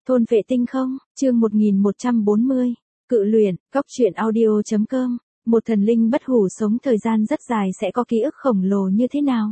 Thôn vệ tinh không, chương 1140, cự luyện, cóc truyện audio.com, một thần linh bất hủ sống thời gian rất dài sẽ có ký ức khổng lồ như thế nào?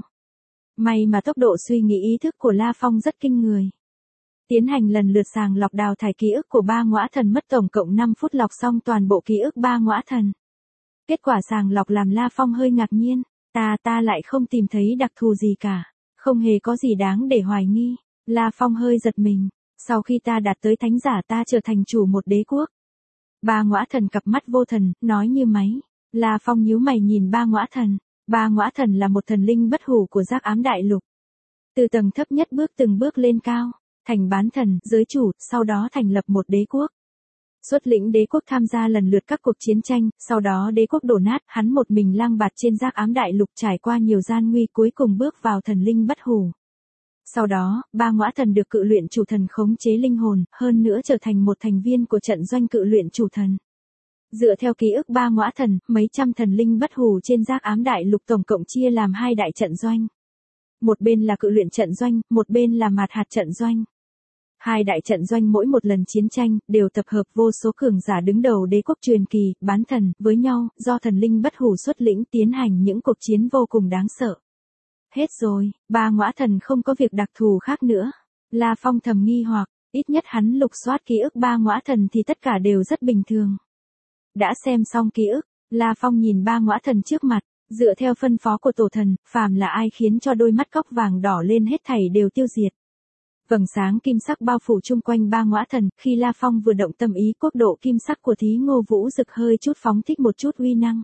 May mà tốc độ suy nghĩ ý thức của La Phong rất kinh người. Tiến hành lần lượt sàng lọc đào thải ký ức của ba ngõa thần mất tổng cộng 5 phút lọc xong toàn bộ ký ức ba ngõa thần. Kết quả sàng lọc làm La Phong hơi ngạc nhiên, ta lại không tìm thấy đặc thù gì cả, không hề có gì đáng để hoài nghi. La Phong hơi giật mình, sau khi ta đạt tới thánh giả ta trở thành chủ một đế quốc. Ba ngõa thần cặp mắt vô thần, nói như máy. La Phong nhíu mày nhìn ba ngõa thần. Ba ngõa thần là một thần linh bất hủ của Giác Ám Đại Lục. Từ tầng thấp nhất từng bước lên cao, thành bán thần, giới chủ, sau đó thành lập một đế quốc. Xuất lĩnh đế quốc tham gia lần lượt các cuộc chiến tranh, sau đó đế quốc đổ nát, hắn một mình lang bạt trên Giác Ám Đại Lục trải qua nhiều gian nguy cuối cùng bước vào thần linh bất hủ. Sau đó, ba ngõa thần được cự luyện chủ thần khống chế linh hồn, hơn nữa trở thành một thành viên của trận doanh cự luyện chủ thần. Dựa theo ký ức ba ngõa thần, mấy trăm thần linh bất hủ trên Giác Ám Đại Lục tổng cộng chia làm hai đại trận doanh. Một bên là cự luyện trận doanh, một bên là mạt hạt trận doanh. Hai đại trận doanh mỗi một lần chiến tranh, đều tập hợp vô số cường giả đứng đầu đế quốc truyền kỳ, bán thần, với nhau, do thần linh bất hủ xuất lĩnh tiến hành những cuộc chiến vô cùng đáng sợ. Hết rồi, ba ngõa thần không có việc đặc thù khác nữa. La Phong thầm nghi hoặc, ít nhất hắn lục soát ký ức ba ngõa thần thì tất cả đều rất bình thường. Đã xem xong ký ức, La Phong nhìn ba ngõa thần trước mặt, dựa theo phân phó của tổ thần, phàm là ai khiến cho đôi mắt cóc vàng đỏ lên hết thảy đều tiêu diệt. Vầng sáng kim sắc bao phủ chung quanh ba ngõa thần, khi La Phong vừa động tâm ý, quốc độ kim sắc của Thí Ngô Vũ Dực hơi chút phóng thích một chút uy năng.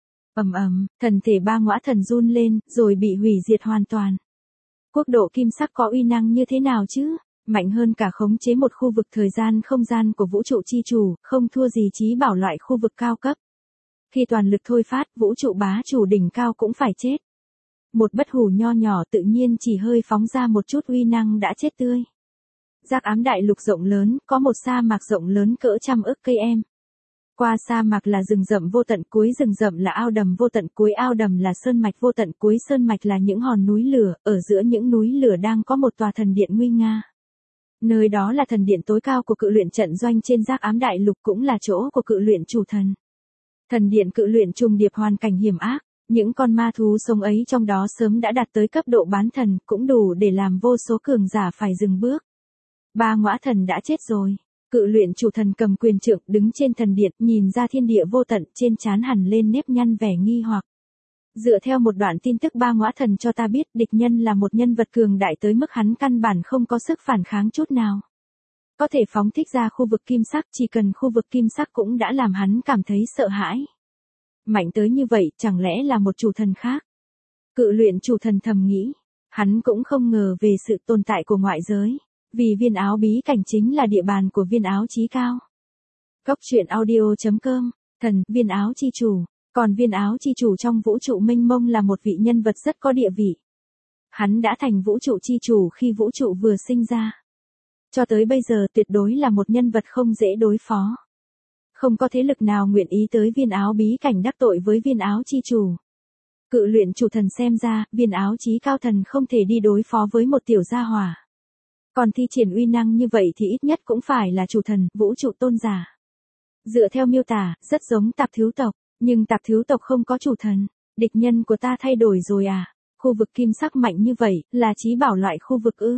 Ầm ầm, thần thể ba ngõa thần run lên, rồi bị hủy diệt hoàn toàn. Quốc độ kim sắc có uy năng như thế nào chứ? Mạnh hơn cả khống chế một khu vực thời gian không gian của vũ trụ chi chủ, không thua gì trí bảo loại khu vực cao cấp. Khi toàn lực thôi phát, vũ trụ bá chủ đỉnh cao cũng phải chết. Một bất hủ nho nhỏ tự nhiên chỉ hơi phóng ra một chút uy năng đã chết tươi. Giác Ám Đại Lục rộng lớn, có một sa mạc rộng lớn cỡ trăm ức cây em. Qua sa mạc là rừng rậm vô tận, cuối rừng rậm là ao đầm vô tận, cuối ao đầm là sơn mạch vô tận, cuối sơn mạch là những hòn núi lửa, ở giữa những núi lửa đang có một tòa thần điện nguy nga. Nơi đó là thần điện tối cao của cự luyện trận doanh trên Giác Ám Đại Lục, cũng là chỗ của cự luyện chủ thần. Thần điện cự luyện trùng điệp hoàn cảnh hiểm ác, những con ma thú sống ấy trong đó sớm đã đạt tới cấp độ bán thần, cũng đủ để làm vô số cường giả phải dừng bước. Ba ngõa thần đã chết rồi. Cự luyện chủ thần cầm quyền trượng đứng trên thần điện, nhìn ra thiên địa vô tận, trên trán hằn lên nếp nhăn vẻ nghi hoặc. Dựa theo một đoạn tin tức ba ngõa thần cho ta biết, địch nhân là một nhân vật cường đại tới mức hắn căn bản không có sức phản kháng chút nào. Có thể phóng thích ra khu vực kim sắc, chỉ cần khu vực kim sắc cũng đã làm hắn cảm thấy sợ hãi. Mạnh tới như vậy, chẳng lẽ là một chủ thần khác? Cự luyện chủ thần thầm nghĩ, hắn cũng không ngờ về sự tồn tại của ngoại giới. Vì viên áo bí cảnh chính là địa bàn của viên áo chí cao. Cóc truyện audio.com, thần, viên áo chi chủ. Còn viên áo chi chủ trong vũ trụ mênh mông là một vị nhân vật rất có địa vị. Hắn đã thành vũ trụ chi chủ khi vũ trụ vừa sinh ra. Cho tới bây giờ tuyệt đối là một nhân vật không dễ đối phó. Không có thế lực nào nguyện ý tới viên áo bí cảnh đắc tội với viên áo chi chủ. Cự luyện chủ thần xem ra, viên áo chí cao thần không thể đi đối phó với một tiểu gia hỏa. Còn thi triển uy năng như vậy thì ít nhất cũng phải là chủ thần, vũ trụ tôn giả. Dựa theo miêu tả, rất giống tạp thiếu tộc, nhưng tạp thiếu tộc không có chủ thần. Địch nhân của ta thay đổi rồi à? Khu vực kim sắc mạnh như vậy, là chí bảo loại khu vực ư?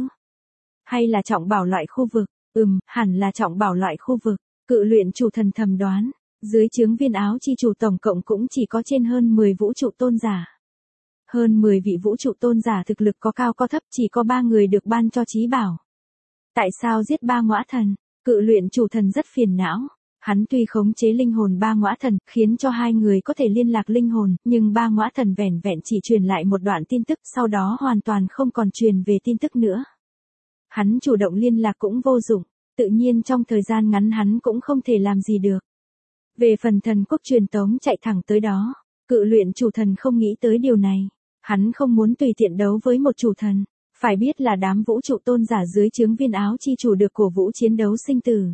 Hay là trọng bảo loại khu vực? Hẳn là trọng bảo loại khu vực. Cự luyện chủ thần thầm đoán, dưới trướng viên áo chi chủ tổng cộng cũng chỉ có trên hơn 10 vũ trụ tôn giả. Hơn 10 vị vũ trụ tôn giả thực lực có cao có thấp, chỉ có 3 người được ban cho chí bảo. Tại sao giết ba ngõa thần? Cự luyện chủ thần rất phiền não. Hắn tuy khống chế linh hồn ba ngõa thần, khiến cho hai người có thể liên lạc linh hồn, nhưng ba ngõa thần vẻn vẹn chỉ truyền lại một đoạn tin tức, sau đó hoàn toàn không còn truyền về tin tức nữa. Hắn chủ động liên lạc cũng vô dụng, tự nhiên trong thời gian ngắn hắn cũng không thể làm gì được. Về phần thần quốc truyền tống chạy thẳng tới đó, cự luyện chủ thần không nghĩ tới điều này. Hắn không muốn tùy tiện đấu với một chủ thần. Phải biết là đám vũ trụ tôn giả dưới trướng viên áo chi chủ được cổ vũ chiến đấu sinh tử.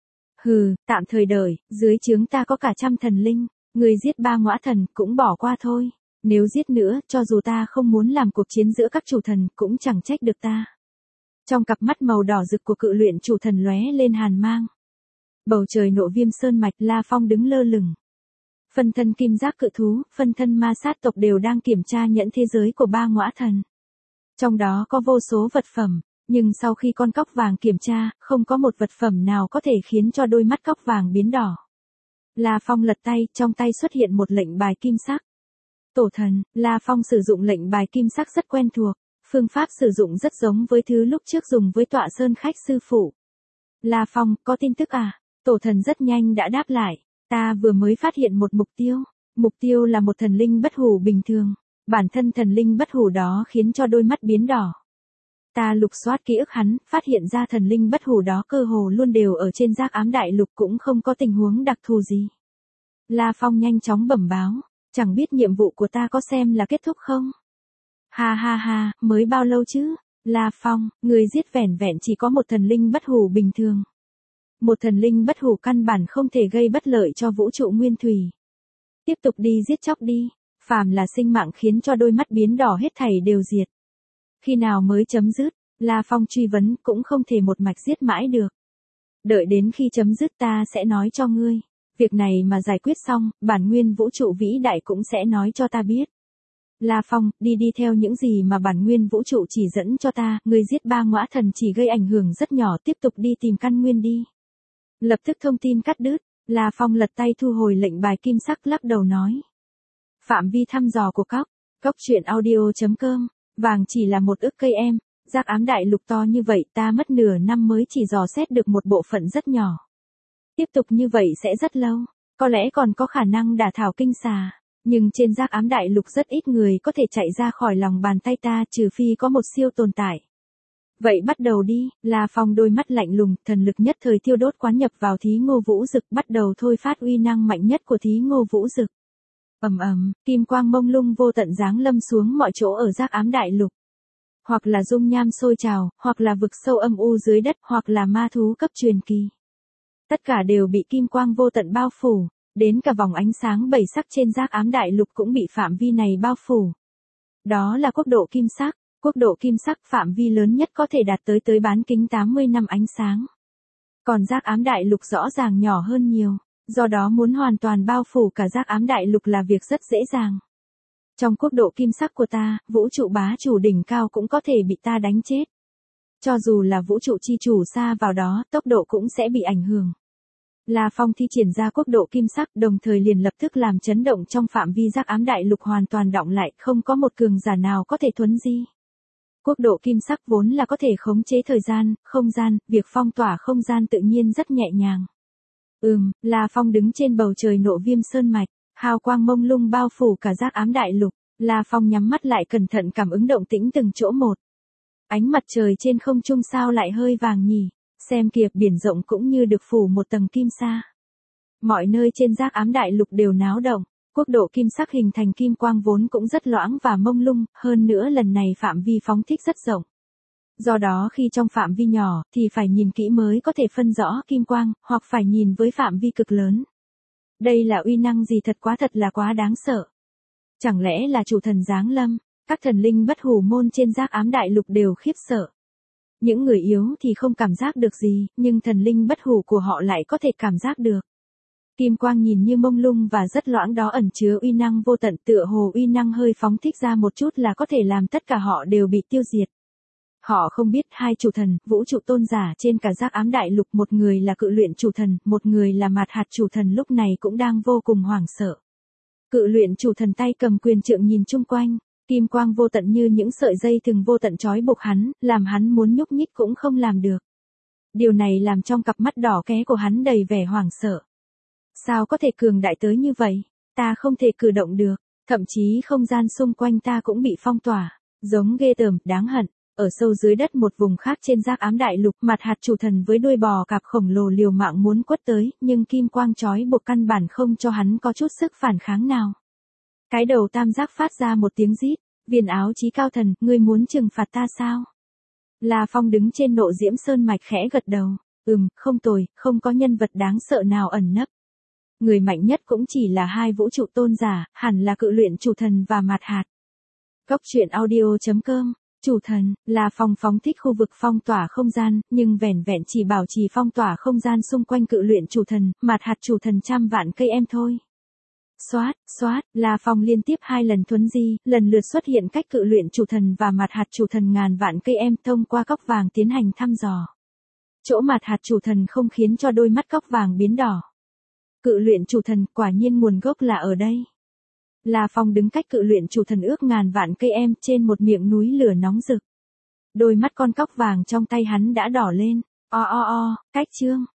Tạm thời đợi, dưới trướng ta có cả trăm thần linh, người giết ba ngõa thần cũng bỏ qua thôi. Nếu giết nữa, cho dù ta không muốn làm cuộc chiến giữa các chủ thần, cũng chẳng trách được ta. Trong cặp mắt màu đỏ rực của cự luyện chủ thần lóe lên hàn mang. Bầu trời nộ viêm sơn mạch, La Phong đứng lơ lửng. Phân thân kim giác cự thú, phân thân ma sát tộc đều đang kiểm tra nhẫn thế giới của ba ngõa thần. Trong đó có vô số vật phẩm, nhưng sau khi con cóc vàng kiểm tra, không có một vật phẩm nào có thể khiến cho đôi mắt cóc vàng biến đỏ. La Phong lật tay, trong tay xuất hiện một lệnh bài kim sắc. Tổ thần, La Phong sử dụng lệnh bài kim sắc rất quen thuộc, phương pháp sử dụng rất giống với thứ lúc trước dùng với Tọa Sơn khách sư phụ. La Phong, có tin tức à? Tổ thần rất nhanh đã đáp lại, ta vừa mới phát hiện một mục tiêu là một thần linh bất hủ bình thường, bản thân thần linh bất hủ đó khiến cho đôi mắt biến đỏ. Ta lục soát ký ức hắn, phát hiện ra thần linh bất hủ đó cơ hồ luôn đều ở trên Giác Ám Đại Lục, cũng không có tình huống đặc thù gì. La Phong nhanh chóng bẩm báo, chẳng biết nhiệm vụ của ta có xem là kết thúc không? Ha ha ha, mới bao lâu chứ? La Phong, người giết vẻn vẹn chỉ có một thần linh bất hủ bình thường. Một thần linh bất hủ căn bản không thể gây bất lợi cho vũ trụ nguyên thủy. Tiếp tục đi giết chóc đi, phàm là sinh mạng khiến cho đôi mắt biến đỏ hết thảy đều diệt. Khi nào mới chấm dứt? La Phong truy vấn, cũng không thể một mạch giết mãi được. Đợi đến khi chấm dứt ta sẽ nói cho ngươi. Việc này mà giải quyết xong, bản nguyên vũ trụ vĩ đại cũng sẽ nói cho ta biết. La Phong, đi theo những gì mà bản nguyên vũ trụ chỉ dẫn cho ta, ngươi giết ba ngõa thần chỉ gây ảnh hưởng rất nhỏ, tiếp tục đi tìm căn nguyên đi. Lập tức thông tin cắt đứt, La Phong lật tay thu hồi lệnh bài kim sắc, lắc đầu nói. Phạm vi thăm dò của cóc truyện audio.com, vàng chỉ là 1 ức cây em, Giác Ám Đại Lục to như vậy ta mất nửa năm mới chỉ dò xét được một bộ phận rất nhỏ. Tiếp tục như vậy sẽ rất lâu, có lẽ còn có khả năng đả thảo kinh xà, nhưng trên Giác Ám Đại Lục rất ít người có thể chạy ra khỏi lòng bàn tay ta, trừ phi có một siêu tồn tại. Vậy bắt đầu đi, La Phong đôi mắt lạnh lùng, thần lực nhất thời thiêu đốt quán nhập vào Thí Ngô Vũ Dực, bắt đầu thôi phát uy năng mạnh nhất của Thí Ngô Vũ Dực. Ầm ầm, kim quang mông lung vô tận giáng lâm xuống mọi chỗ ở Giác Ám Đại Lục. Hoặc là dung nham sôi trào, hoặc là vực sâu âm u dưới đất, hoặc là ma thú cấp truyền kỳ. Tất cả đều bị kim quang vô tận bao phủ, đến cả vòng ánh sáng 7 sắc trên Giác Ám Đại Lục cũng bị phạm vi này bao phủ. Đó là quốc độ kim sắc. Quốc độ kim sắc phạm vi lớn nhất có thể đạt tới bán kính 80 năm ánh sáng. Còn Giác Ám Đại Lục rõ ràng nhỏ hơn nhiều, do đó muốn hoàn toàn bao phủ cả Giác Ám Đại Lục là việc rất dễ dàng. Trong quốc độ kim sắc của ta, vũ trụ bá chủ đỉnh cao cũng có thể bị ta đánh chết. Cho dù là vũ trụ chi chủ xa vào đó, tốc độ cũng sẽ bị ảnh hưởng. La Phong thi triển ra quốc độ kim sắc, đồng thời liền lập tức làm chấn động trong phạm vi Giác Ám Đại Lục hoàn toàn đọng lại, không có một cường giả nào có thể thuấn di. Quốc độ kim sắc vốn là có thể khống chế thời gian, không gian, việc phong tỏa không gian tự nhiên rất nhẹ nhàng. La Phong đứng trên bầu trời nộ viêm sơn mạch, hào quang mông lung bao phủ cả Giác Ám Đại Lục, La Phong nhắm mắt lại cẩn thận cảm ứng động tĩnh từng chỗ một. Ánh mặt trời trên không trung sao lại hơi vàng nhỉ, xem kìa, biển rộng cũng như được phủ một tầng kim sa. Mọi nơi trên Giác Ám Đại Lục đều náo động. Quốc độ kim sắc hình thành kim quang vốn cũng rất loãng và mông lung, hơn nữa lần này phạm vi phóng thích rất rộng. Do đó khi trong phạm vi nhỏ thì phải nhìn kỹ mới có thể phân rõ kim quang, hoặc phải nhìn với phạm vi cực lớn. Đây là uy năng gì, thật là quá đáng sợ. Chẳng lẽ là chủ thần giáng lâm, các thần linh bất hủ môn trên Giác Ám Đại Lục đều khiếp sợ. Những người yếu thì không cảm giác được gì, nhưng thần linh bất hủ của họ lại có thể cảm giác được. Kim quang nhìn như mông lung và rất loãng đó ẩn chứa uy năng vô tận, tựa hồ uy năng hơi phóng thích ra một chút là có thể làm tất cả họ đều bị tiêu diệt. Họ không biết hai chủ thần, vũ trụ tôn giả trên cả Giác Ám Đại Lục, một người là cự luyện chủ thần, một người là mạt hạt chủ thần lúc này cũng đang vô cùng hoảng sợ. Cự luyện chủ thần tay cầm quyền trượng nhìn chung quanh, kim quang vô tận như những sợi dây thừng vô tận trói buộc hắn, làm hắn muốn nhúc nhích cũng không làm được. Điều này làm trong cặp mắt đỏ ké của hắn đầy vẻ hoảng sợ. Sao có thể cường đại tới như vậy? Ta không thể cử động được, thậm chí không gian xung quanh ta cũng bị phong tỏa, giống ghê tởm, đáng hận. Ở sâu dưới đất một vùng khác trên Giác Ám Đại Lục, mặt hạt chủ thần với đuôi bò cạp khổng lồ liều mạng muốn quất tới, nhưng kim quang chói buộc căn bản không cho hắn có chút sức phản kháng nào. Cái đầu tam giác phát ra một tiếng rít, viên áo chí cao thần, ngươi muốn trừng phạt ta sao? La Phong đứng trên nộ diễm sơn mạch khẽ gật đầu, không tồi, không có nhân vật đáng sợ nào ẩn nấp. Người mạnh nhất cũng chỉ là hai vũ trụ tôn giả, hẳn là cự luyện chủ thần và mạt hạt. Cóc truyện audio.com Chủ thần, La Phong phóng thích khu vực phong tỏa không gian, nhưng vẻn vẹn chỉ bảo trì phong tỏa không gian xung quanh cự luyện chủ thần, mặt hạt chủ thần trăm vạn cây em thôi. Xoát, xoát, La Phong liên tiếp 2 lần thuấn di, lần lượt xuất hiện cách cự luyện chủ thần và mặt hạt chủ thần ngàn vạn cây em thông qua cốc vàng tiến hành thăm dò. Chỗ mặt hạt chủ thần không khiến cho đôi mắt cốc vàng biến đỏ. Cự luyện chủ thần quả nhiên nguồn gốc là ở đây. La Phong đứng cách cự luyện chủ thần ước ngàn vạn cây em trên một miệng núi lửa nóng rực. Đôi mắt con cóc vàng trong tay hắn đã đỏ lên. Cách chương.